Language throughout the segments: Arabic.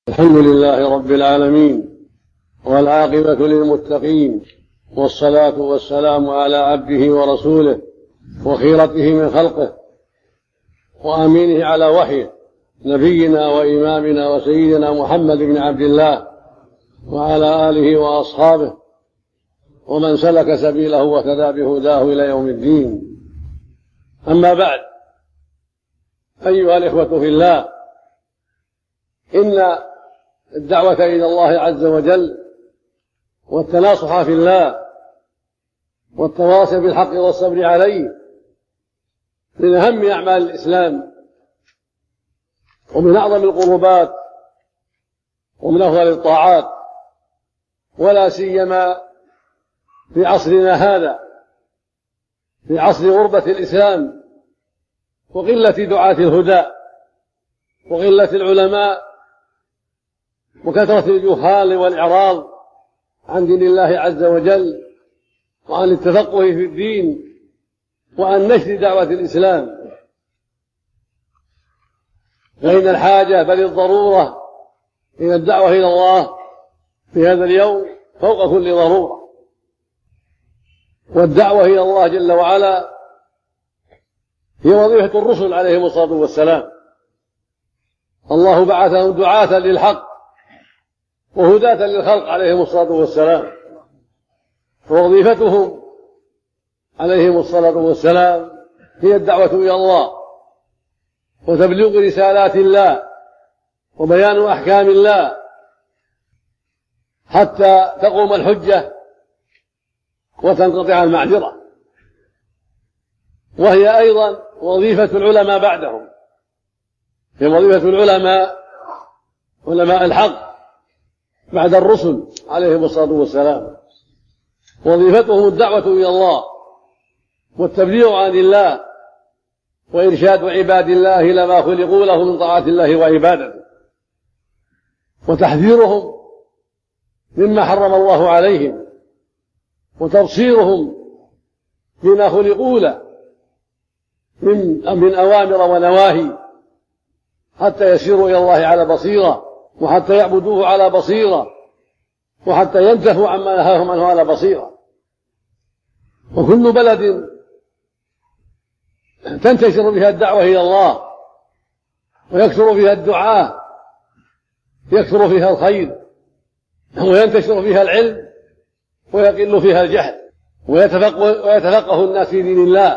الحمد لله رب العالمين، والعاقبة للمتقين، والصلاة والسلام على عبده ورسوله وخيرته من خلقه وأمينه على وحيه، نبينا وإمامنا وسيدنا محمد بن عبد الله وعلى آله وأصحابه ومن سلك سبيله واهتدى بهداه إلى يوم الدين. أما بعد، أيها الإخوة في الله، إن الدعوة إلى الله عز وجل والتناصح في الله والتواصي بالحق والصبر عليه من أهم أعمال الإسلام ومن أعظم القربات ومن أفضل الطاعات، ولا سيما في عصرنا هذا، في عصر غربة الإسلام وقلة دعاة الهدى وقلة العلماء وكثرة الجهال والإعراض عن دين الله عز وجل وعن التفقه في الدين وعن نشر دعوة الإسلام. فإن الحاجة بل الضرورة إلى الدعوة إلى الله في هذا اليوم فوق كل ضرورة، والدعوة إلى الله جل وعلا هي وظيفة الرسل عليهم الصلاة والسلام. الله بعثهم دعاة للحق وهداة للخلق عليهم الصلاة والسلام، فوظيفتهم عليهم الصلاة والسلام هي الدعوة إلى الله وتبليغ رسالات الله وبيان أحكام الله حتى تقوم الحجة وتنقطع المعذرة، وهي أيضا وظيفة العلماء بعدهم، هي وظيفة علماء الحق بعد الرسل عليهم الصلاة والسلام. وظيفتهم الدعوة إلى الله والتبليغ عن الله وإرشاد عباد الله إلى ما خلقوا له من طاعة الله وعبادته، وتحذيرهم مما حرم الله عليهم وتبصيرهم بما خلقوا له من أوامر ونواهي حتى يسيروا إلى الله على بصيرة وحتى يعبدوه على بصيرة وحتى ينتهوا عما نهاهم عنه على بصيرة. وكل بلد تنتشر فيها الدعوة إلى الله ويكثر فيها الدعاة يكثر فيها الخير وينتشر فيها العلم ويقل فيها الجهل ويتفقه الناس في دين الله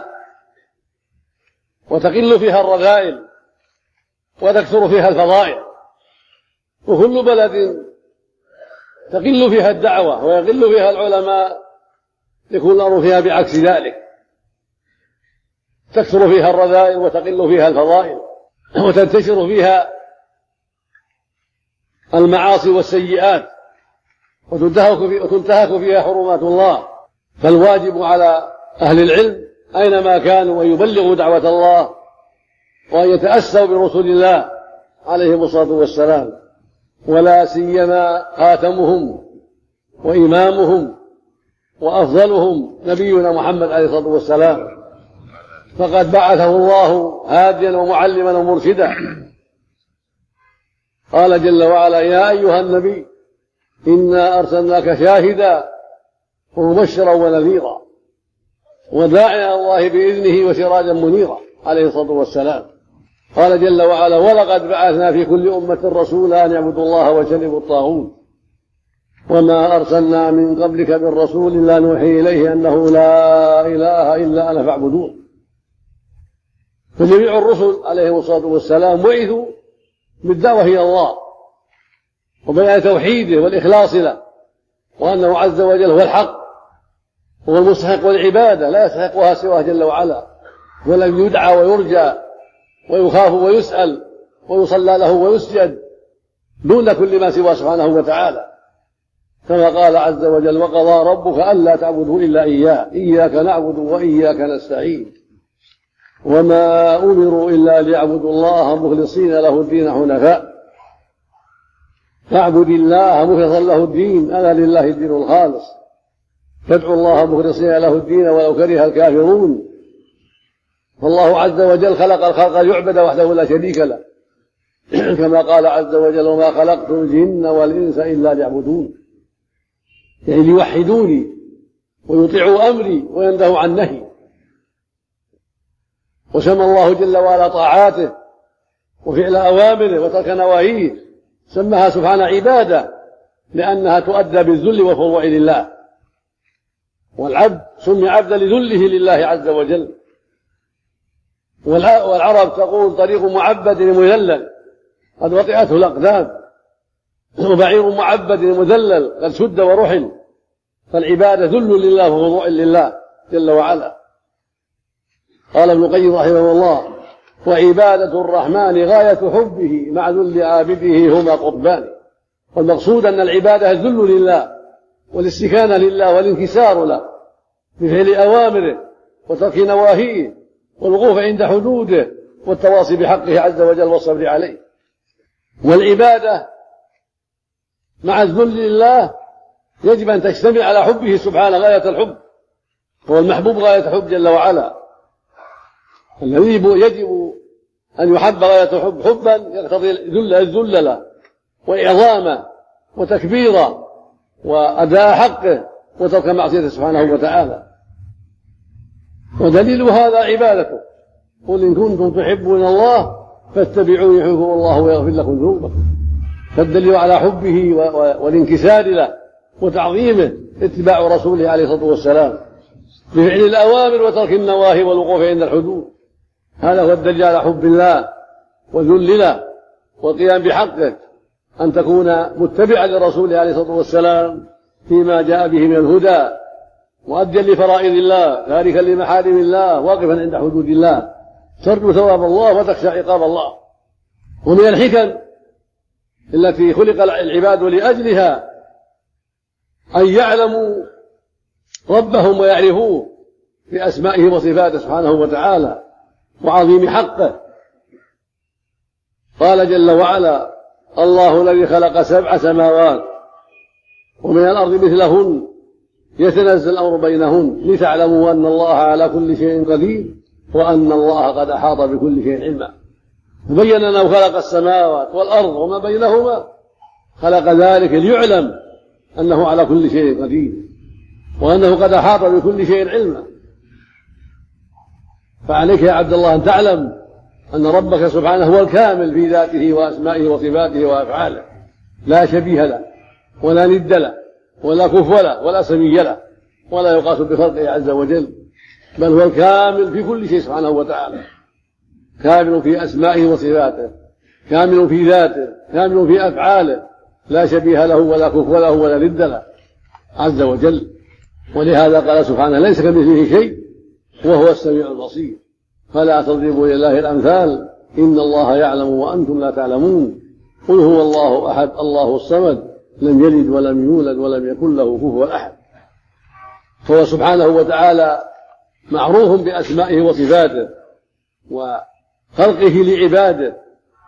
وتقل فيها الرذائل وتكثر فيها الفضائل. وكل بلد تقل فيها الدعوة ويقل فيها العلماء يكون الأمر فيها بعكس ذلك، تكثر فيها الرذائل وتقل فيها الفضائل وتنتشر فيها المعاصي والسيئات وتنتهك فيها حرمات الله. فالواجب على أهل العلم أينما كانوا أن يبلغوا دعوة الله وأن يتأسوا برسول الله عليهم الصلاة والسلام، ولا سيما خاتمهم وإمامهم وأفضلهم نبينا محمد عليه الصلاة والسلام، فقد بعثه الله هاديا ومعلما ومرشدا. قال جل وعلا: يا أيها النبي إنا أرسلناك شاهدا ومبشرا ونذيرا وداعيا إلى الله بإذنه وسراجا منيرا عليه الصلاة والسلام. قال جل وعلا: ولقد بعثنا في كل أمة رسولا أن يعبدوا الله واجتنبوا الطاغوت وما أرسلنا من قبلك من رسول إلا نوحي إليه أنه لا إله إلا أنا فاعبدون. فجميع الرسل عليهم الصلاة والسلام بعثوا بالدعوة إلى الله وبيان توحيده والإخلاص له، وأنه عز وجل هو الحق هو المستحق والعبادة لا يستحقها سواه جل وعلا، ولم يدعى ويرجى ويخاف ويسأل ويصلى له ويسجد دون كل ما سواه سبحانه وتعالى، كما قال عز وجل: وقضى ربك ألا تعبدوا إلا إياه إياك نعبد وإياك نستعين وما أمروا إلا ليعبدوا الله مخلصين له الدين حنفاء فاعبد الله مخلصا له الدين ألا لله الدين الخالص فادعوا الله مخلصين له الدين ولو كره الكافرون. فالله عز وجل خلق الخلق ليعبد وحده لا شريك له، كما قال عز وجل وما خلقت الجن والإنس إلا ليعبدون، يعني ليوحدوني ويطيعوا أمري وينتهوا عن نهي. وسمى الله جل وعلا طاعاته وفعل أوامره وترك نواهيه سماها سبحانه عبادة، لأنها تؤدى بالذل والخضوع لله، والعبد سمي عبدا لذله لله عز وجل. والعرب تقول طريق معبد مذلل قد وطئته الأقدام، وبعير معبد مذلل قد سد ورحل. فالعبادة ذل لله وخضوع لله جل وعلا. قال ابن القيم رحمه الله وعبادة الرحمن غاية حبه مع ذل عابده هما قربان. والمقصود أن العبادة الذل لله والاستكانة لله والانكسار له بفعل أوامره وترك نواهيه والوقوف عند حدوده والتواصي بحقه عز وجل والصبر عليه. والعبادة مع الذل لله يجب أن تجتمع على حبه سبحانه غاية الحب، هو المحبوب غاية الحب جل وعلا. الذي يجب أن يحب غاية الحب حبا يقتضي الذل له وإعظامه وتكبيره وأداء حقه وترك معصيته سبحانه وتعالى. ودليل هذا عبادته قل إن كنتم تحبون الله فاتبعوني يحبكم الله ويغفر لكم ذنوبكم. فالدليل على حبه والانكسار له وتعظيمه اتباع رسوله عليه الصلاة والسلام بفعل الأوامر وترك النواهي والوقوف عند الحدود. هذا هو الدليل على حب الله وذل له والقيام بحقه، أن تكون متبعا لرسوله عليه الصلاة والسلام فيما جاء به من الهدى، مؤديا لفرائض الله، تاركا لمحارم الله، واقفا عند حدود الله، ترجو ثواب الله وتخشى عقاب الله. ومن الحكم التي خلق العباد لأجلها أن يعلموا ربهم ويعرفوه بأسمائه وصفاته سبحانه وتعالى وعظيم حقه. قال جل وعلا الله الذي خلق 7 سماوات ومن الأرض مثلهن يتنزل الأمر بينهن لتعلموا أن الله على كل شيء قدير وأن الله قد أحاط بكل شيء علما. وبين أنه خلق السماوات والأرض وما بينهما، خلق ذلك ليعلم أنه على كل شيء قدير وأنه قد أحاط بكل شيء علما. فعليك يا عبد الله أن تعلم أن ربك سبحانه هو الكامل في ذاته وأسمائه وصفاته وأفعاله، لا شبيه له ولا ند له ولا كفو له ولا سمي له ولا يقاس بخلقه عز وجل، بل هو الكامل في كل شيء سبحانه وتعالى، كامل في أسمائه وصفاته، كامل في ذاته، كامل في أفعاله، لا شبيه له ولا كفو له ولا ند له عز وجل. ولهذا قال سبحانه ليس كمثله شيء وهو السميع البصير. فلا تضربوا لله الأمثال إن الله يعلم وأنتم لا تعلمون. قل هو الله أحد الله الصمد لم يلد ولم يولد ولم يكن له كفوا أحد. فهو سبحانه وتعالى معروف بأسمائه وصفاته وخلقه لعباده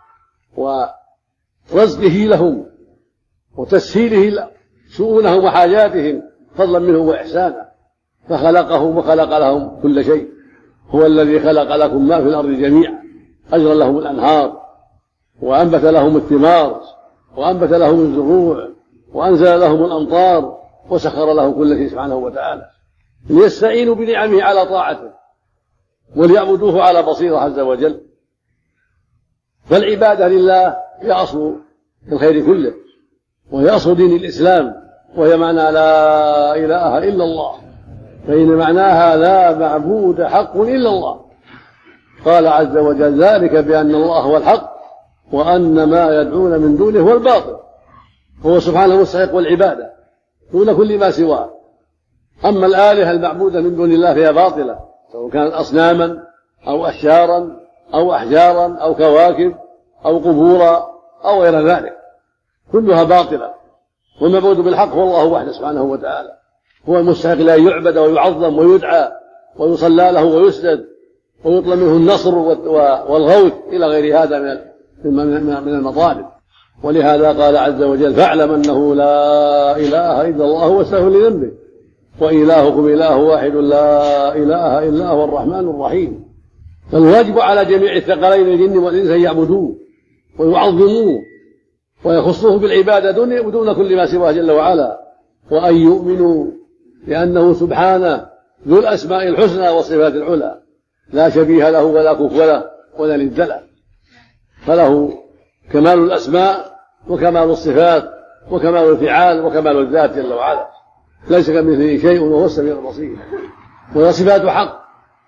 ورزقه لهم وتسهيله شؤونهم وحاجاتهم فضلا منه وإحسانا، فخلقهم وخلق لهم كل شيء. هو الذي خلق لكم ما في الأرض جميعا، أجرى لهم الأنهار وأنبت لهم الثمار وأنبت لهم الزروع وأنزل لهم الأمطار وسخر لهم كل شيء سبحانه وتعالى ليستعينوا بنعمه على طاعته وليعبدوه على بصيرة عز وجل. فالعبادة لله هي أصل الخير كله، وهي أصل دين الإسلام، وهي معنى لا إله إلا الله، فإن معناها لا معبود حق إلا الله. قال عز وجل ذلك بأن الله هو الحق وأن ما يدعون من دونه هو الباطل. هو سبحانه مستحق العبادة دون كل ما سواه. أما الآلهة المعبودة من دون الله فهي باطلة، سواء كانت أصناما أو أشجارا أو أحجارا أو كواكب أو قبورا أو غير ذلك، كلها باطلة. والمعبود بالحق هو الله وحده سبحانه وتعالى، هو المستحق لأن يعبد ويعظم ويدعى ويصلى له ويسجد ويطلب منه النصر والغوث إلى غير هذا من المطالب. ولهذا قال عز وجل فاعلم أنه لا إله إلا الله واستغفر لذنبه وإلهكم إله واحد لا إله إلا هو الرحمن الرحيم. فالواجب على جميع الثقلين الجن والإنس أن يعبدوه ويعظموه ويخصوه بالعبادة دون كل ما سواه جل وعلا، وأن يؤمنوا لأنه سبحانه ذو الأسماء الحسنى والصفات العلى، لا شبيه له ولا كفو له ولا ند له، فله كمال الأسماء وكمال الصفات وكمال الفعال وكمال الذات جل وعلا، ليس كمثله شيء وهو السميع البصير، وهي صفات حق.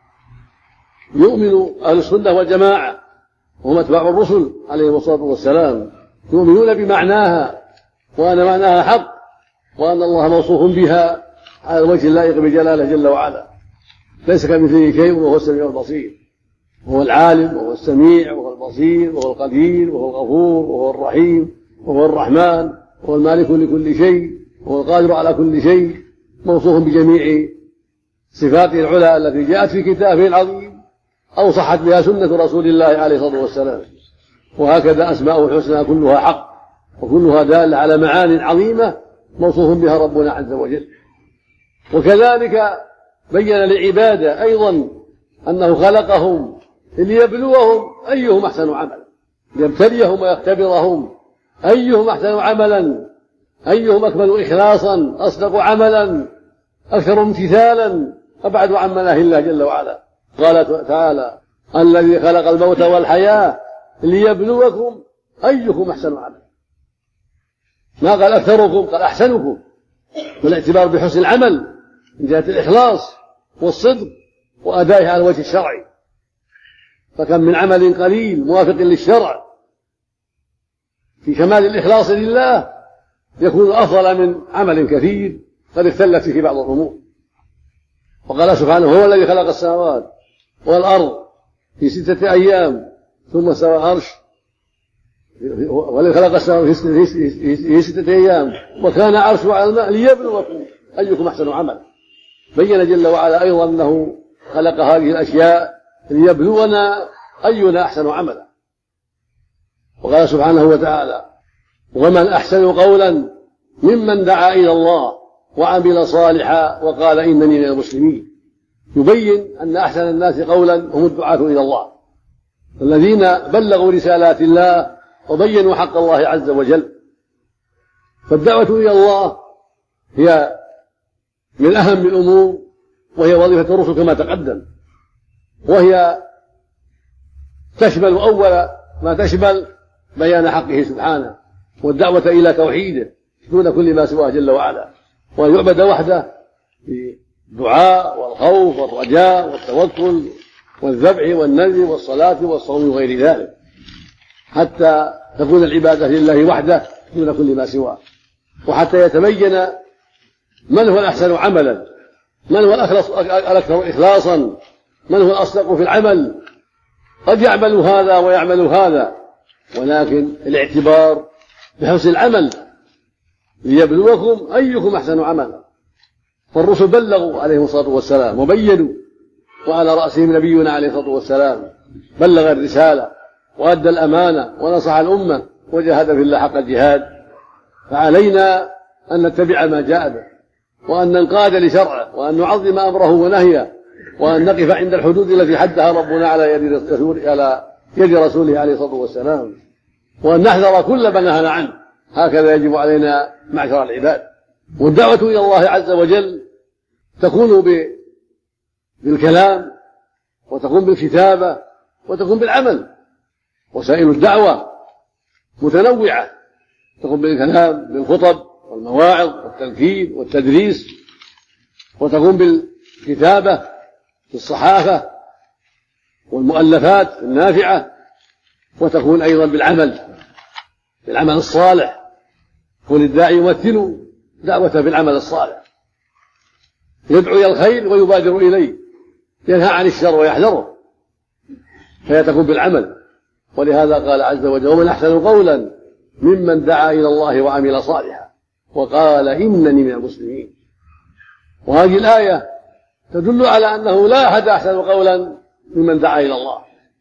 يؤمن أهل السنة والجماعة وهم أتباع الرسل عليهم الصلاة والسلام يؤمنون بمعناها، وأن معناها حق، وأن الله موصوف بها على الوجه اللائق بجلاله جل وعلا، ليس كمثله شيء وهو السميع البصير، وهو العالم وهو السميع وهو البصير وهو القدير وهو الغفور وهو الرحيم وهو الرحمن وهو المالك لكل شيء وهو القادر على كل شيء، موصوف بجميع صفاته العلى التي جاءت في كتابه العظيم أو صحت بها سنة رسول الله عليه الصلاة والسلام. وهكذا أسماء الحسنى كلها حق وكلها دالة على معان عظيمة موصوف بها ربنا عز وجل. وكذلك بين للعبادة أيضا أنه خلقهم ليبلوهم أيهم أحسن عملا، ليبتليهم ويختبرهم أيهم أحسن عملا، أيهم أكمل إخلاصا، أصدق عملا، أكثر امتثالا، أبعد عن مناه الله جل وعلا. قال تعالى: الذي خلق الموت والحياة ليبلوكم أيكم أحسن عملا. ما قال أكثركم، قال أحسنكم، والاعتبار بحسن العمل من جهة الإخلاص والصدق وأدائه على الوجه الشرعي، فكم من عمل قليل موافق للشرع في كمال الإخلاص لله يكون أفضل من عمل كثير قد اختلت فيه بعض الأمور. وقال سبحانه: هو الذي خلق السماوات والأرض في 6 أيام ثم استوى العرش، والذي خلق السماوات في 6 أيام وكان عرشه على الماء ليبلوكم أيكم أحسن عملا. بين جل وعلا أيضا أنه خلق هذه الأشياء ليبلونا أينا أحسن عملا. وقال سبحانه وتعالى: ومن أحسن قولا ممن دعا إلى الله وعمل صالحا وقال إنني من المسلمين. يبين أن أحسن الناس قولا هم الدعاة إلى الله، الذين بلغوا رسالات الله وبينوا حق الله عز وجل. فالدعوة إلى الله هي من أهم الأمور، وهي وظيفة الرسل كما تقدم، وهي تشمل أول ما تشمل بيان حقه سبحانه والدعوة إلى توحيده دون كل ما سواه جل وعلا، وأن يعبد وحده بالدعاء والخوف والرجاء والتوكل والذبح والنذر والصلاة والصوم وغير ذلك، حتى تكون العبادة لله وحده دون كل ما سواه، وحتى يتبين من هو الأحسن عملا، من هو الأكثر إخلاصا، من هو الأصدق في العمل. قد يعمل هذا ويعمل هذا، ولكن الاعتبار بحسن العمل ليبلوكم أيكم أحسن عملا. فالرسل بلغوا عليهم الصلاة والسلام وبينوا، وعلى رأسهم نبينا عليه الصلاة والسلام بلغ الرسالة وأدى الأمانة ونصح الأمة وجاهد في الله حق الجهاد. فعلينا أن نتبع ما جاء به، وأن ننقاد لشرعه، وأن نعظم أمره ونهيه، وأن نقف عند الحدود التي حدها ربنا على يد رسوله عليه الصلاة والسلام، وأن نحذر كل ما نهانا عنه. هكذا يجب علينا معشر العباد. والدعوة إلى الله عز وجل تكون بالكلام، وتكون بالكتابة، وتكون بالعمل. وسائل الدعوة متنوعة، تكون بالكلام بالخطب والمواعظ والتذكير والتدريس، وتكون بالكتابة بالصحافة والمؤلفات النافعة، وتكون أيضا بالعمل الصالح. يكون الداعي يمثل دعوته بالعمل الصالح، يدعو إلى الخير ويبادر إليه، ينهى عن الشر ويحذره، فهي تكون بالعمل. ولهذا قال عز وجل: ومن أحسن قولا ممن دعا إلى الله وعمل صالحا وقال إنني من المسلمين. وهذه الآية تدل على أنه لا أحد أحسن قولا ممن دعا إلى الله،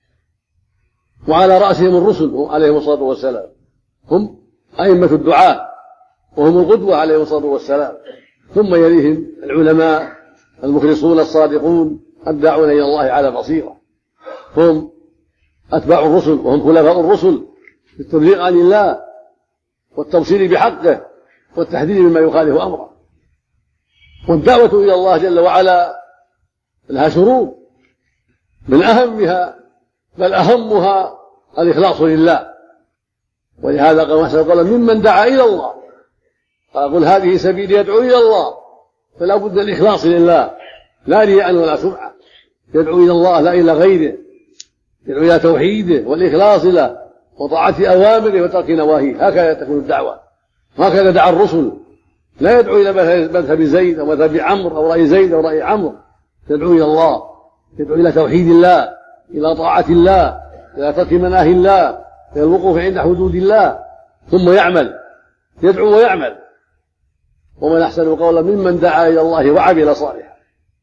وعلى رأسهم الرسل عليهم الصلاة والسلام، هم أئمة الدعاء وهم القدوة عليهم الصلاة والسلام، ثم يليهم العلماء المخلصون الصادقون الداعون إلى الله على بصيرة، هم أتباع الرسل وهم خلفاء الرسل في التبليغ عن الله والتبصير بحقه والتحذير مما يخالف أمره. والدعوة إلى الله جل وعلا لها شروط، من أهمها بل أهمها الإخلاص لله. ولهذا قال ممن دعا إلى الله، قل هذه سبيلي يدعو إلى الله، فلا بد الإخلاص لله لا رياء ولا سمعة، يدعو إلى الله لا إلى غيره، يدعو إلى توحيده والإخلاص له وطاعة أوامره وترك نواهيه. هكذا تكون الدعوة، وهكذا دعا الرسل، لا يدعو إلى مذهب زيد أو مذهب عمرو أو رأي زيد أو رأي عمرو، يدعو إلى الله، يدعو إلى توحيد الله، إلى طاعة الله، إلى ترك مناهي الله، إلى الوقوف عند حدود الله، ثم يعمل، يدعو ويعمل. ومن أحسن قولا ممن دعا إلى الله وعمل صالحا،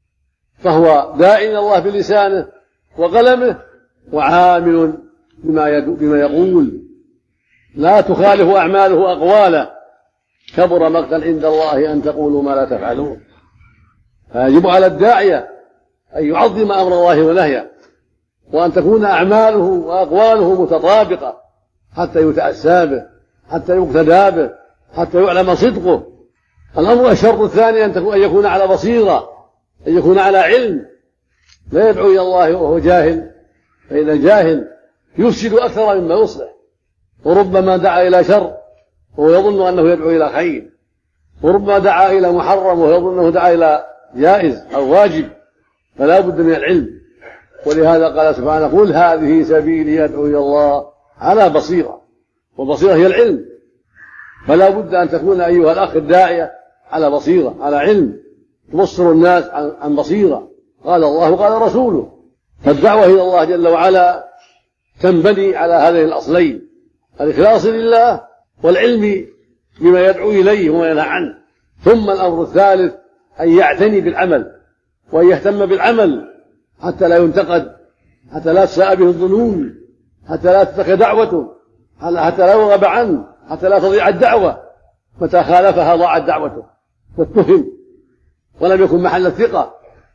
فهو داع إلى الله بلسانه وقلمه وعامل بما يقول، لا تخالف أعماله أقواله، كبر مقتا عند الله أن تقولوا ما لا تفعلون. فيجب على الداعية أن يعظم أمر الله ونهيه، وأن تكون أعماله وأقواله متطابقة حتى يتأسى به، حتى يقتدى به، حتى يعلم صدقه. الأمر الشرط الثاني أن يكون على بصيرة، أن يكون على علم، لا يدعو إلى الله وهو جاهل، فإن الجاهل يفسد أكثر مما يصلح، وربما دعا إلى شر وهو يظن أنه يدعو إلى خير، وربما دعا إلى محرم وهو يظن أنه دعا إلى جائز أو واجب. فلا بد من العلم. ولهذا قال سبحانه قل هذه سبيلي يدعو إلى الله على بصيرة، والبصيرة هي العلم. فلا بد أن تكون أيها الأخ الداعية على بصيرة، على علم، تبصر الناس عن بصيرة، قال الله وقال رسوله. فالدعوة إلى الله جل وعلا تنبني على هذين الأصلين، الإخلاص لله والعلم بما يدعو إليه وما ينهى عنه. ثم الأمر الثالث أن يعتني بالعمل وأن يهتم بالعمل حتى لا ينتقد، حتى لا تساء به الظنون، حتى لا تترك دعوته، حتى لا يرغب عنه، حتى لا تضيع الدعوة. متى خالفها ضاعت دعوته واتهم ولم يكن محل الثقة.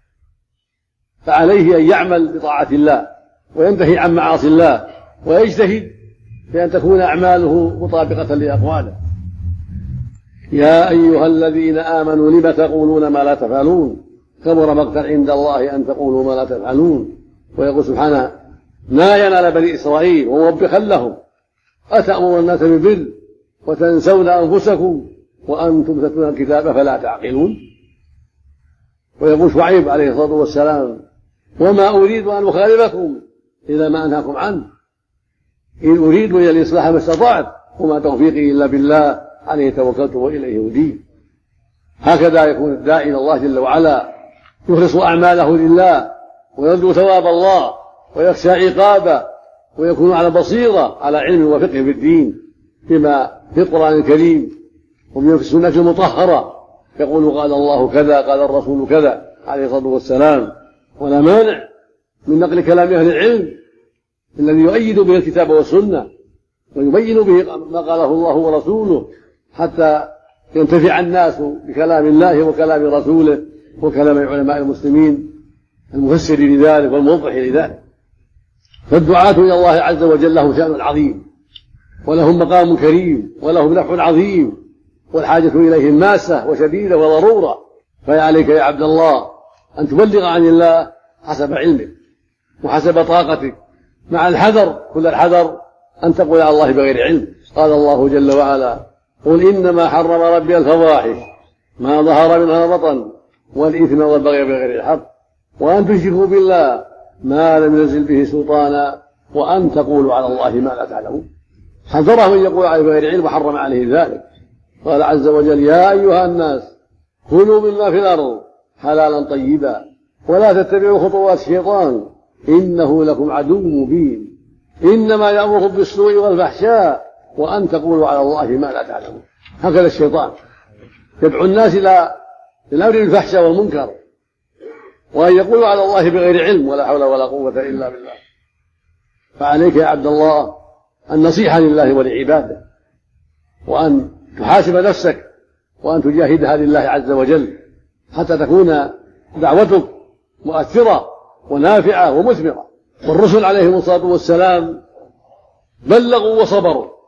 فعليه أن يعمل بطاعة الله وينتهي عن معاصي الله، ويجتهد في أن تكون أعماله مطابقة لأقواله. يا أيها الذين آمنوا لم تقولون ما لا تفعلون كبر مقتا عند الله أن تقولوا ما لا تفعلون. ويقول سبحانه ما ينال بني إسرائيل وموبخا لهم أتأمرون الناس بالبر وتنسون أنفسكم وأنتم تتلون الكتاب فلا تعقلون. ويقول شعيب عليه الصلاة والسلام وما أريد أن أخالفكم إلى ما أنهاكم عنه إن أريد إلى الإصلاح ما استطعت وما توفيقي إلا بالله عليه توكلت وإليه أنيب. هكذا يكون الداعي إلى الله جل وعلا، يخلص أعماله لله ويرجو ثواب الله ويخشى عقابه، ويكون على بصيرة على علم وفقه في الدين بما في القرآن الكريم وفي السنة المطهرة، يقول قال الله كذا قال الرسول كذا عليه الصلاة والسلام. ولا مانع من نقل كلام أهل العلم الذي يؤيد به الكتاب والسنة ويبين به ما قاله الله ورسوله، حتى ينتفع الناس بكلام الله وكلام رسوله وكلام علماء المسلمين المفسر لذلك والموضح لذلك. فالدعاة إلى الله عز وجل لهم شأن عظيم ولهم مقام كريم ولهم نفع عظيم، والحاجة إليهم ماسة وشديدة وضرورة. فعليك يا عبد الله أن تبلغ عن الله حسب علمك وحسب طاقتك، مع الحذر كل الحذر أن تقول على الله بغير علم. قال الله جل وعلا قل إنما حرم ربي الفواحش ما ظهر منها بطن والإثم والبغي بغير الحق وأن تشركوا بالله ما لم ينزل به سلطانا وأن تقولوا على الله ما لا تعلمون. حذره من يقول عليه بغير علم وحرم عليه ذلك. قال عز وجل يا أيها الناس كلوا مما في الأرض حلالا طيبا ولا تتبعوا خطوات الشيطان إنه لكم عدو مبين إنما يأمركم بالسوء والفحشاء وأن تقولوا على الله ما لا تعلمون. هكذا الشيطان يدعو الناس إلى الأمر بالفحشاء والمنكر وأن يقولوا على الله بغير علم ولا حول ولا قوة إلا بالله. فعليك يا عبد الله النصيحة لله ولعباده، وأن تحاسب نفسك وأن تجاهدها لله عز وجل حتى تكون دعوتك مؤثرة ونافعة ومثمرة. والرسل عليهم الصلاة والسلام بلغوا وصبروا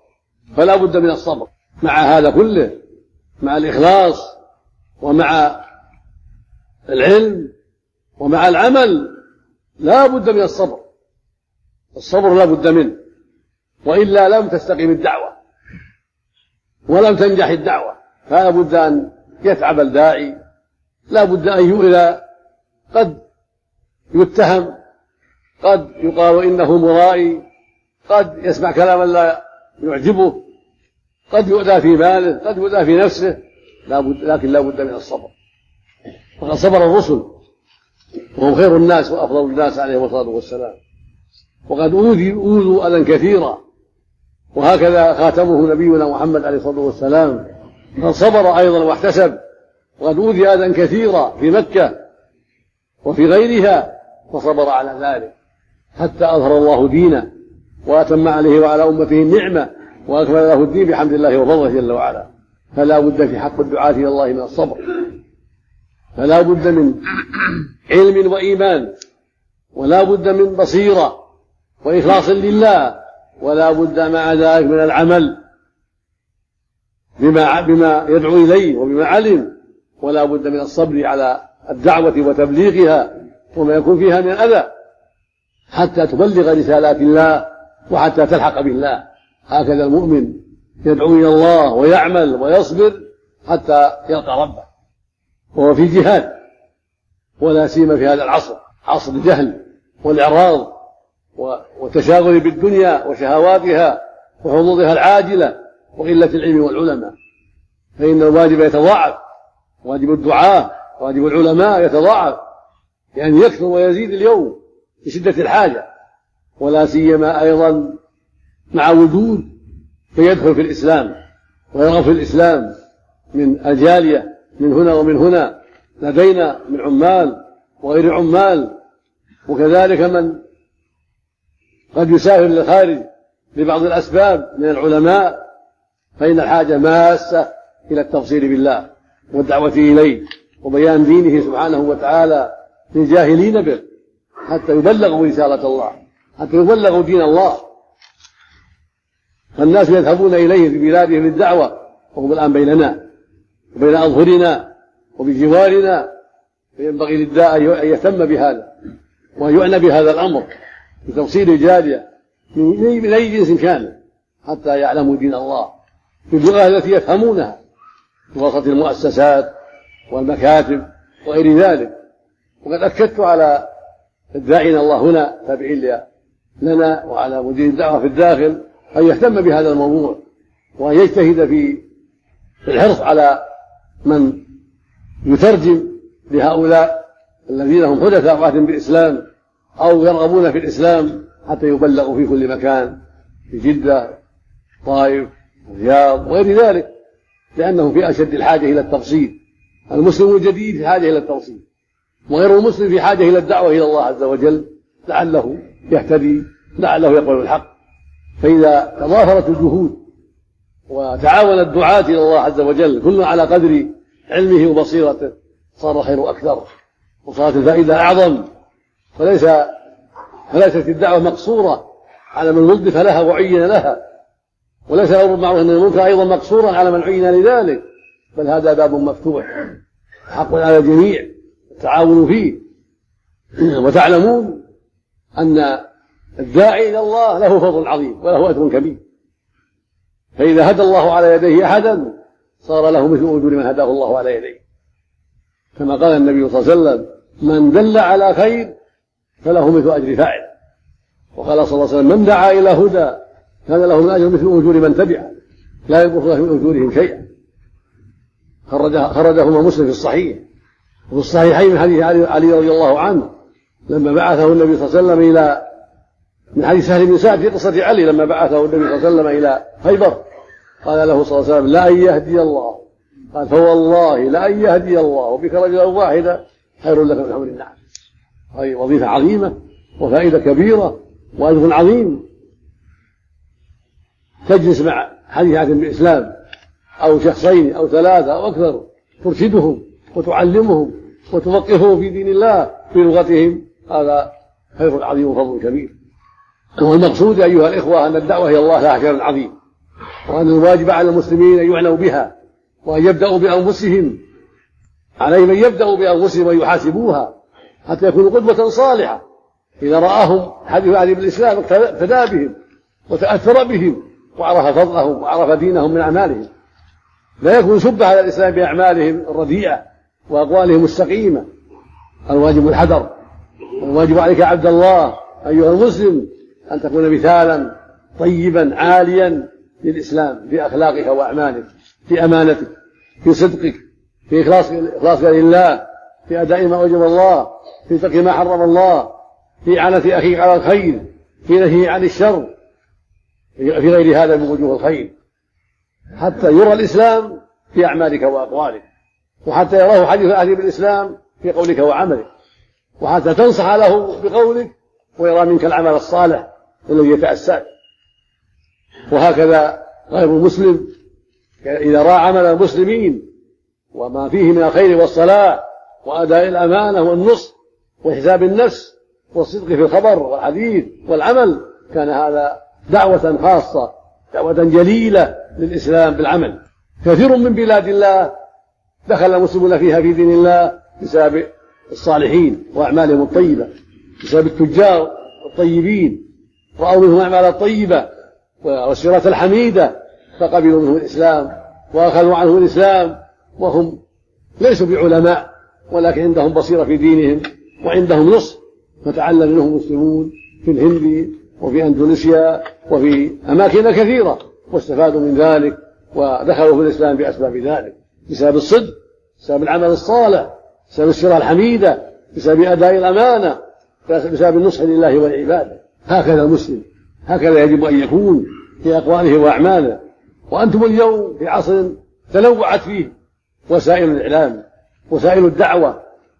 فلا بد من الصبر مع هذا كله، مع الإخلاص ومع العلم ومع العمل لا بد من الصبر. الصبر لا بد منه، وإلا لم تستقيم الدعوة ولم تنجح الدعوة. فلا بد أن يتعب الداعي، لا بد أن يؤذى، قد يتهم، قد يقال إنه مرائي، قد يسمع كلاما لا يعجبه، قد يؤذى في ماله، قد يؤذى في نفسه، لكن لا بد من الصبر. وقد صبر الرسل وهم خير الناس وأفضل الناس عليهم الصلاة والسلام، وقد أوذوا أذى كثيرا، وهكذا خاتمه نبينا محمد عليه الصلاة والسلام قد صبر أيضا واحتسب، وقد أوذي أذى كثيرا في مكة وفي غيرها فصبر على ذلك حتى أظهر الله دينه وأتم عليه وعلى أمته النعمة وأكمل له الدين بحمد الله وفضله جل وعلا. فلا بد في حق الدعاة إلى الله من الصبر، فلا بد من علم وإيمان، ولا بد من بصيرة وإخلاص لله، ولا بد مع ذلك من العمل بما يدعو إليه وبما علم، ولا بد من الصبر على الدعوة وتبليغها وما يكون فيها من الأذى حتى تبلغ رسالات الله وحتى تلحق بالله. هكذا المؤمن يدعو إلى الله ويعمل ويصبر حتى يلقى ربه، وهو في جهاد، ولا سيما في هذا العصر، عصر الجهل والإعراض والتشاغل بالدنيا وشهواتها وحظوظها العاجلة وقلة العلم والعلماء. فإن الواجب يتضاعف، واجب الدعاة واجب العلماء يتضاعف، يعني يكثر ويزيد اليوم بشدة الحاجة، ولا سيما أيضا مع وجود فيدخل في الإسلام ويرغب في الإسلام من الجالية من هنا ومن هنا، لدينا من عمال وغير عمال، وكذلك من قد يسافر للخارج لبعض الأسباب من العلماء. فإن الحاجة ماسة إلى التبصير بالله والدعوة إليه وبيان دينه سبحانه وتعالى للجاهلين به حتى يبلغوا رسالة الله، حتى يبلغوا دين الله. فالناس يذهبون إليه في بلادهم للدعوة، وهم الآن بيننا وبين أظهرنا وبجوارنا، فينبغي للداعي أن يهتم بهذا وأن يعنى بهذا الأمر بتوصيل الجالية من أي جنس كان حتى يعلموا دين الله باللغة التي يفهمونها بواسطة المؤسسات والمكاتب وغير ذلك. وقد أكدت على الداعين الله هنا تابعين لنا وعلى مدير الدعوة في الداخل أن يهتم بهذا الموضوع وأن يجتهد في الحرص على من يترجم لهؤلاء الذين هم حدثاء عهد بالإسلام أو يرغبون في الإسلام حتى يبلغوا في كل مكان، في جدة، طائف، الرياض وغير ذلك، لأنهم في أشد الحاجة إلى التبصير. المسلم الجديد في حاجة إلى التبصير، وغير المسلم في حاجة إلى الدعوة إلى الله عز وجل لعله يهتدي، لعله يقبل الحق. فإذا تضافرت الجهود وتعاون الدعاة إلى الله عز وجل كل على قدر علمه وبصيرته صار الخير أكثر وصارت الفائدة أعظم. فليست الدعوة مقصورة على من وظف لها وعين لها، وليس الأمر بالمعروف والنهي عن المنكر أيضا مقصورا على من عين لذلك، بل هذا باب مفتوح حق على الجميع التعاون فيه. وتعلمون أن الداعي إلى الله له فضل عظيم وله أجر كبير، فإذا هدى الله على يديه أحدا صار له مثل أجور من هداه الله على يديه، كما قال النبي صلى الله عليه وسلم: من دل على خير فله مثل أجر فاعل. وقال صلى الله عليه وسلم: من دعا إلى هدى كان له من أجر مثل أجور من تبعه لا ينقص له من أجورهم شيئا. خرجهما مسلم في الصحيح، وفي الصحيحين من حديث علي رضي الله عنه لما بعثه النبي صلى الله عليه وسلم من حديث سهل بن سعد في قصة علي لما بعثه النبي صلى الله عليه وسلم إلى خيبر، قال له صلى الله عليه وسلم: لأن يهدي الله، قال: فوالله لأن يهدي الله بك رجلا واحدا خير لك من حمر النعم. هذه وظيفة عظيمة وفائدة كبيرة وأجر عظيم. تجلس مع حديث بالإسلام أو شخصين أو ثلاثة أو أكثر، ترشدهم وتعلمهم وتوقفهم في دين الله في لغتهم، هذا خير عظيم وفضل كبير. والمقصود أيها الإخوة أن الدعوة إلى الله لها خير عظيم، وأن الواجب على المسلمين أن يعنوا بها وأن يبدأوا بأنفسهم، عليهم أن يبدأوا بأنفسهم ويحاسبوها حتى يكونوا قدوة صالحة. إذا رآهم حديث أهل بالإسلام اقتدى بهم وتأثر بهم وعرف فضلهم وعرف دينهم من أعمالهم. لا يكون شبه على الإسلام بأعمالهم الرديئة وأقوالهم السقيمة. الواجب الحذر. الواجب عليك عبد الله أيها المسلم أن تكون مثالا طيبا عاليا للإسلام في أخلاقك وأعمالك، في أمانتك، في صدقك، في إخلاصك لله، في أداء ما وجب الله، في ترك ما حرم الله، في إعانة أخيك على الخير، في نهيه عن الشر، في غير هذا من وجوه الخير، حتى يرى الإسلام في أعمالك وأقوالك، وحتى يراه حديث أهل بالإسلام في قولك وعملك، وحتى تنصح له بقولك ويرى منك العمل الصالح الذي يتأساك. وهكذا غير المسلم إذا رأى عمل المسلمين وما فيه من الخير والصلاح وأداء الأمانة والنصح وحساب النفس والصدق في الخبر والحديث والعمل، كان هذا دعوة خاصة، دعوة جليلة للإسلام بالعمل. كثير من بلاد الله دخل المسلمون فيها في دين الله بسبب الصالحين وأعمالهم الطيبة، بسبب التجار الطيبين، رأوا منهم الأعمال الطيبة والسيرة الحميدة فقبلوا منهم الإسلام وأخذوا عنهم الإسلام، وهم ليسوا بعلماء ولكن عندهم بصيرة في دينهم وعندهم نصح، فتعلم منهم المسلمون في الهند وفي أندونيسيا وفي أماكن كثيرة واستفادوا من ذلك ودخلوا في الإسلام بأسباب ذلك، بسبب الصدق، بسبب العمل الصالح، بسبب السيرة الحميدة، بسبب أداء الأمانة، بسبب النصح لله والعبادة. هكذا المسلم، هكذا يجب أن يكون في أقواله وأعماله. وأنتم اليوم في عصر تنوعت فيه وسائل الإعلام، وسائل الدعوة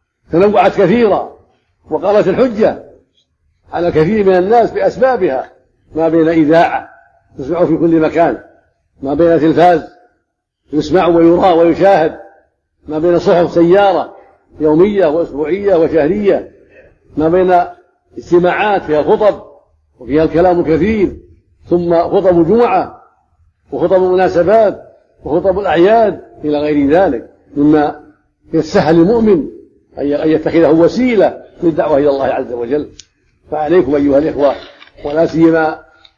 تنوعت كثيرا، وقامت الحجة على كثير من الناس بأسبابها، ما بين إذاعة تسمع في كل مكان، ما بين تلفاز يسمع ويرى ويشاهد، ما بين صحف سيارة يومية وأسبوعية وشهرية، ما بين اجتماعات فيها خطب وفيها الكلام الكثير، ثم خطب جمعة وخطب مناسبات وخطب الأعياد إلى غير ذلك مما يتسهل المؤمن أن يتخذه وسيلة للدعوة إلى الله عز وجل. فعليكم أيها الإخوة ولا سيما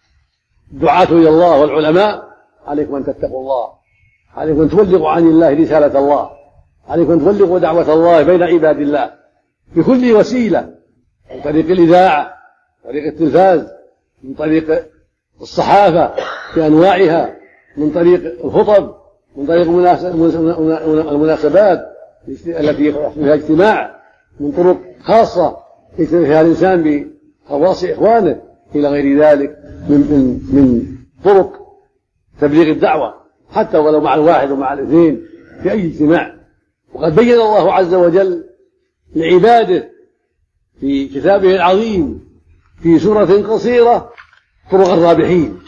الدعاة إلى الله والعلماء، عليكم أن تتقوا الله، عليكم أن تبلغوا عن الله رسالة الله، عليكم أن تبلغوا دعوة الله بين عباد الله بكل وسيلة، من طريق الإذاعة، من طريق التلفاز، من طريق الصحافة بأنواعها، من طريق الخطب، من طريق المناسبات التي يحصل فيها اجتماع، من طرق خاصة يجتمع فيها الإنسان بخواص إخوانه إلى غير ذلك من طرق تبليغ الدعوة، حتى ولو مع الواحد ومع الاثنين في أي اجتماع. وقد بين الله عز وجل لعباده في كتابه العظيم في سورة قصيرة طرق الرابحين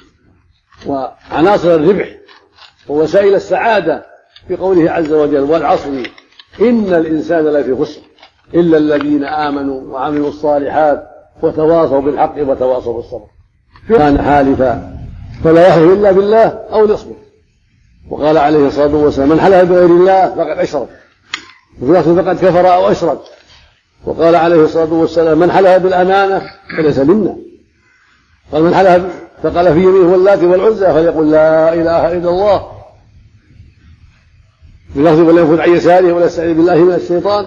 وعناصر الربح ووسائل السعادة في قوله عز وجل: والعصر إن الإنسان لفي خسر إلا الذين آمنوا وعملوا الصالحات وتواصوا بالحق وتواصوا بالصبر. كان حالفا فلا يحلف إلا بالله أو ليصمت. وقال عليه الصلاة والسلام: من حلف بغير الله فقد أشرك، وفي لفظ فقد كفر أو أشرك. وقال عليه الصلاة والسلام: من حلف بالأمانة فليس منا. قال: من حلف فقال في يمينه واللات والعزى فليقل لا إله إلا الله. في لفظ: ولا ينفذ عن يساره ولا يستعيذ بالله من الشيطان.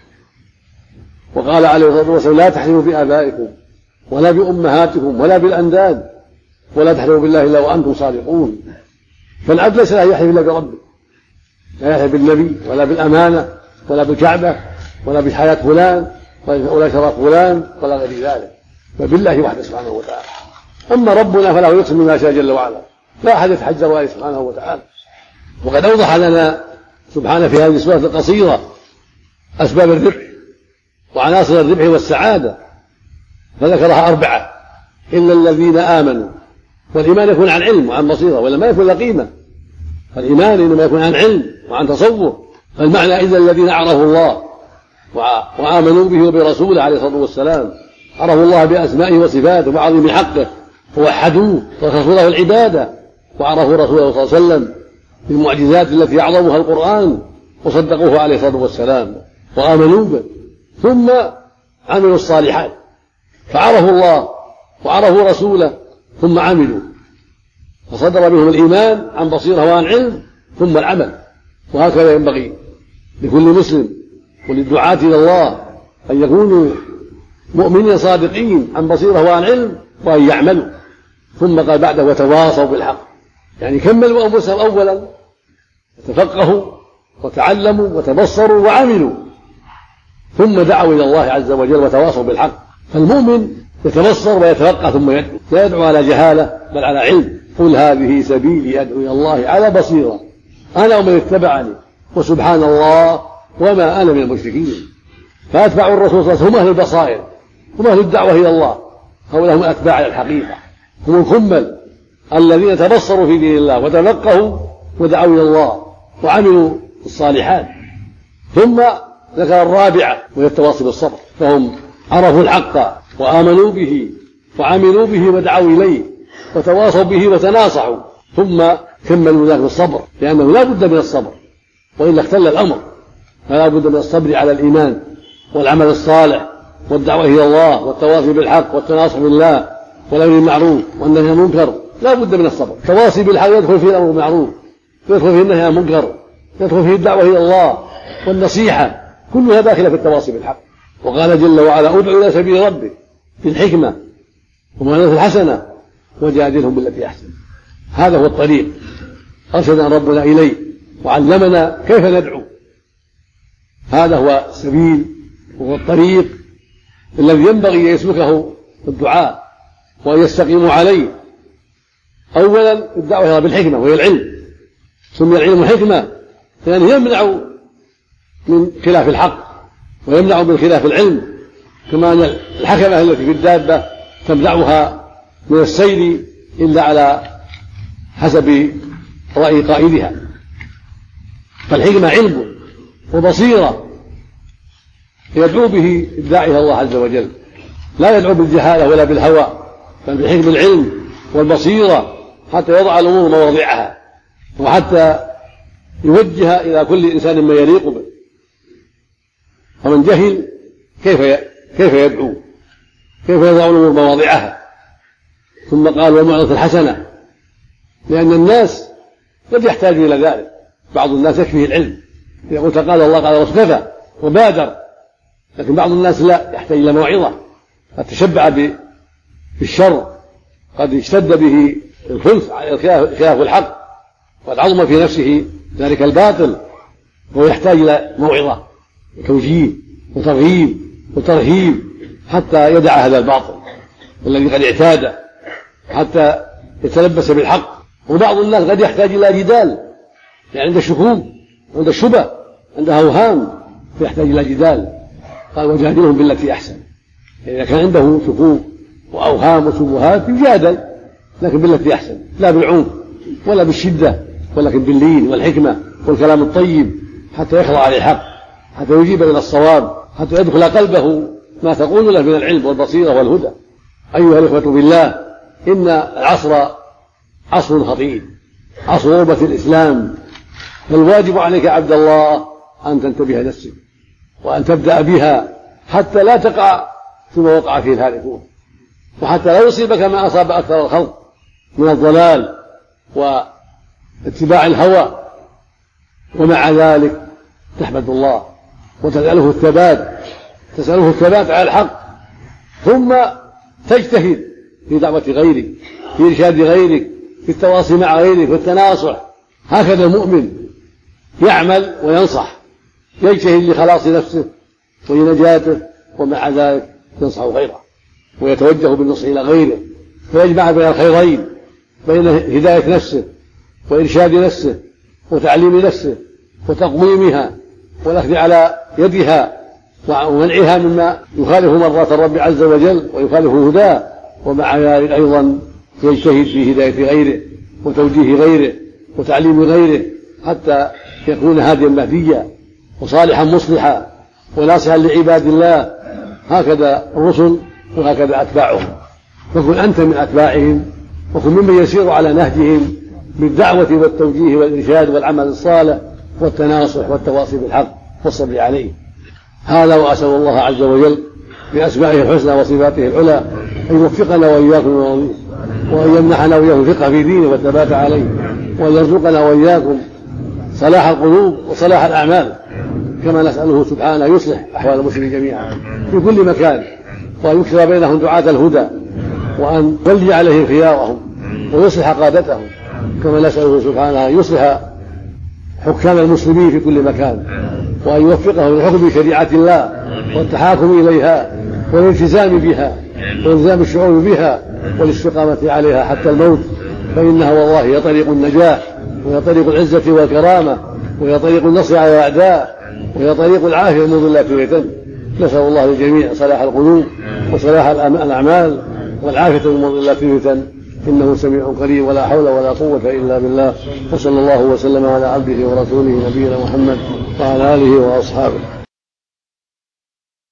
وقال عليه الصلاة والسلام: لا تحلفوا بآبائكم ولا بأمهاتكم ولا بالأنداد ولا تحلفوا بالله إلا وأنتم صادقون. فالعبد ليس له يحلف إلا بربه، لا يحلف بالنبي ولا بالأمانة ولا بالكعبة ولا بحياة فلان ولا شرف فلان ولا غير ذلك، فبالله وحده سبحانه وتعالى. أما ربنا فله يقسم بما شاء جل وعلا، لا أحد يتحجر عليه سبحانه وتعالى. وقد أوضح لنا سبحانه في هذه السورة القصيرة أسباب الربح وعناصر الربح والسعادة، فذكرها 4: إلا الذين آمنوا. والإيمان يكون عن علم وعن بصيرة، ولا ما يكون له قيمة. فالإيمان إنما يكون عن علم وعن تصور. فالمعنى: إلا الذين عرفوا الله وآمنوا به وبرسوله عليه الصلاة والسلام، عرفوا الله بأسمائه وصفاته وعظيم حقه، ووحدوه وخصوا له العبادة وعرفوا رسوله صلى الله عليه وسلم بالمعجزات التي أعظمها القرآن وصدقوه عليه الصلاة والسلام وآمنوا به، ثم عملوا الصالحات فعرفوا الله وعرفوا رسوله ثم عملوا، فصدر بهم الإيمان عن بصيرة وعن علم ثم العمل. وهكذا ينبغي لكل مسلم وللدعاة إلى الله أن يكونوا مؤمنين صادقين عن بصيرة وعن علم وأن يعملوا. ثم قال بعده وتواصوا بالحق، يعني كملوا أنفسهم أولا، تفقهوا وتعلموا وتبصروا وعملوا، ثم دعوا إلى الله عز وجل وتواصوا بالحق. فالمؤمن يتبصر ويتفقه ثم يدعو، لا يدعو على جهالة بل على علم. قل هذه سبيلي أدعو إلى الله على بصيرة أنا ومن اتبعني وسبحان الله وما أنا من المشركين. فأتبع الرسول صلى الله عليه وسلم هم أهل البصائر، هم أهل الدعوة إلى الله، هؤلاء هم أتباع على الحقيقة، هم الكمل الذين تبصروا في دين الله وتفقهوا ودعوا إلى الله وعملوا الصالحات. ثم ذكر الرابعة وهي التواصي بالصبر، فهم عرفوا الحق وآمنوا به وعملوا به ودعوا إليه وتواصوا به وتناصحوا، ثم كملوا ذلك بالصبر، لأنه لا بد من الصبر وإلا اختل الأمر، فلا بد من الصبر على الإيمان والعمل الصالح والدعوة إلى الله والتواصي بالحق والتناصح بالله والأمر بالمعروف والنهي عن المنكر. لا بد من الصبر. التواصي بالحق يدخل فيه الأمر بالمعروف، يدخل فيه النهي عن المنكر، يدخل فيه الدعوة إلى الله والنصيحة، كلها داخلة في التواصي بالحق. وقال جل وعلا ادع إلى سبيل ربك بالحكمة وموعظة الحسنة وجادلهم بالتي أحسن. هذا هو الطريق أرشدنا ربنا إليه وعلمنا كيف ندعو. هذا هو السبيل وهو الطريق الذي ينبغي أن يسلكه الدعاء وأن يستقيموا عليه. أولا الدعوة بالحكمة وهي العلم، سمي العلم حكمة لأنه يمنع من خلاف الحق ويمنع من خلاف العلم، كما أن الحكمة التي في الدابة تمنعها من السير إلا على حسب رأي قائدها. فالحكمة علم وبصيرة يدعو به الداعي إلى الله عز وجل، لا يدعو بالجهالة ولا بالهوى، بل بحكم العلم والبصيرة حتى يضع الأمور مواضعها وحتى يوجه إلى كل إنسان ما يليق به. ومن جهل كيف يدعو، كيف يضع الأمور مواضعها. ثم قال وموعظة الحسنة، لأن الناس قد يحتاج إلى ذلك. بعض الناس يكفيه العلم، إذا قلت قال الله قال رسول كفى وبادر، لكن بعض الناس لا، يحتاج إلى موعظة. قد تشبع بالشر، قد اشتد به الخلف خلاف الحق، قد عظم في نفسه ذلك الباطل، وهو يحتاج إلى موعظة وتوجيه وترغيب وترهيب حتى يدع هذا الباطل الذي قد اعتاد، حتى يتلبس بالحق. وبعض الناس قد يحتاج إلى جدال، يعني عند الشكوك عند الشبه عند أوهام فيحتاج إلى جدال. قال وجادلهم بالتي أحسن، إذا كان عنده شكوك وأوهام وشبهات يجادل، لكن بالتي أحسن، لا بالعنف ولا بالشدة، ولكن باللين والحكمة والكلام الطيب، حتى يخضع للحق، حتى يجيب إلى الصواب، حتى يدخل قلبه ما تقول له من العلم والبصيرة والهدى. أيها الإخوة بالله، إن العصر عصر خطير، عصر غربة الإسلام، فالواجب عليك عبد الله أن تنتبه نفسك وأن تبدأ بها حتى لا تقع فيما وقع فيه الهالكون، وحتى لا يصيبك ما أصاب أكثر الخلق من الضلال واتباع الهوى. ومع ذلك تحمد الله وتسأله الثبات على الحق، ثم تجتهد في دعوة غيرك، في إرشاد غيرك، في التواصي مع غيرك، في التناصح. هكذا المؤمن يعمل وينصح، يجتهد لخلاص نفسه ولنجاته، ومع ذلك ينصح غيره ويتوجه بالنصح إلى غيره، فيجمع بين الخيرين، بين هداية نفسه وإرشاد نفسه وتعليم نفسه وتقويمها والأخذ على يدها ومنعها مما يخالف مرضات الرب عز وجل ويخالف هداه. ومع ذلك أيضا يجتهد في هداية غيره وتوجيه غيره وتعليم غيره، حتى يكون هاديا مهديا وصالحا مصلحا وناصحا لعباد الله. هكذا الرسل وهكذا أتباعهم، فكن أنت من أتباعهم، وكن ممن يسير على نهجهم بالدعوة والتوجيه والإرشاد والعمل الصالح والتناصح والتواصي بالحق والصبر عليه. هذا وأسأل الله عز وجل بأسمائه الحسنى وصفاته العلى أن يوفقنا وإياكم للمواضيع، وأن يمنحنا وإياكم الفقه في دينه والثبات عليه، وأن يرزقنا وإياكم صلاح القلوب وصلاح الأعمال، كما نسأله سبحانه يصلح أحوال المسلمين جميعا في كل مكان، وأن يكثر بينهم دعاة الهدى، وأن يولي عليهم خيارهم ويصلح قادتهم، كما نسأله سبحانه يصلح حكام المسلمين في كل مكان، وأن يوفقهم للحكم بشريعة الله والتحاكم إليها والالتزام بها والالتزام الشعور بها والاستقامة عليها حتى الموت، فإنها والله هي طريق النجاة، وهي طريق العزة والكرامة، وهي طريق النصر على الأعداء، وهي طريق العافية من ضلات الفتن. نسأل الله للجميع صلاح القلوب وصلاح الأعمال والعافية من ضلات الفتن، إنه سميع قريب، ولا حول ولا قوة إلا بالله. وصلى الله وسلم على عبده ورسوله نبينا محمد وعلى آله وأصحابه.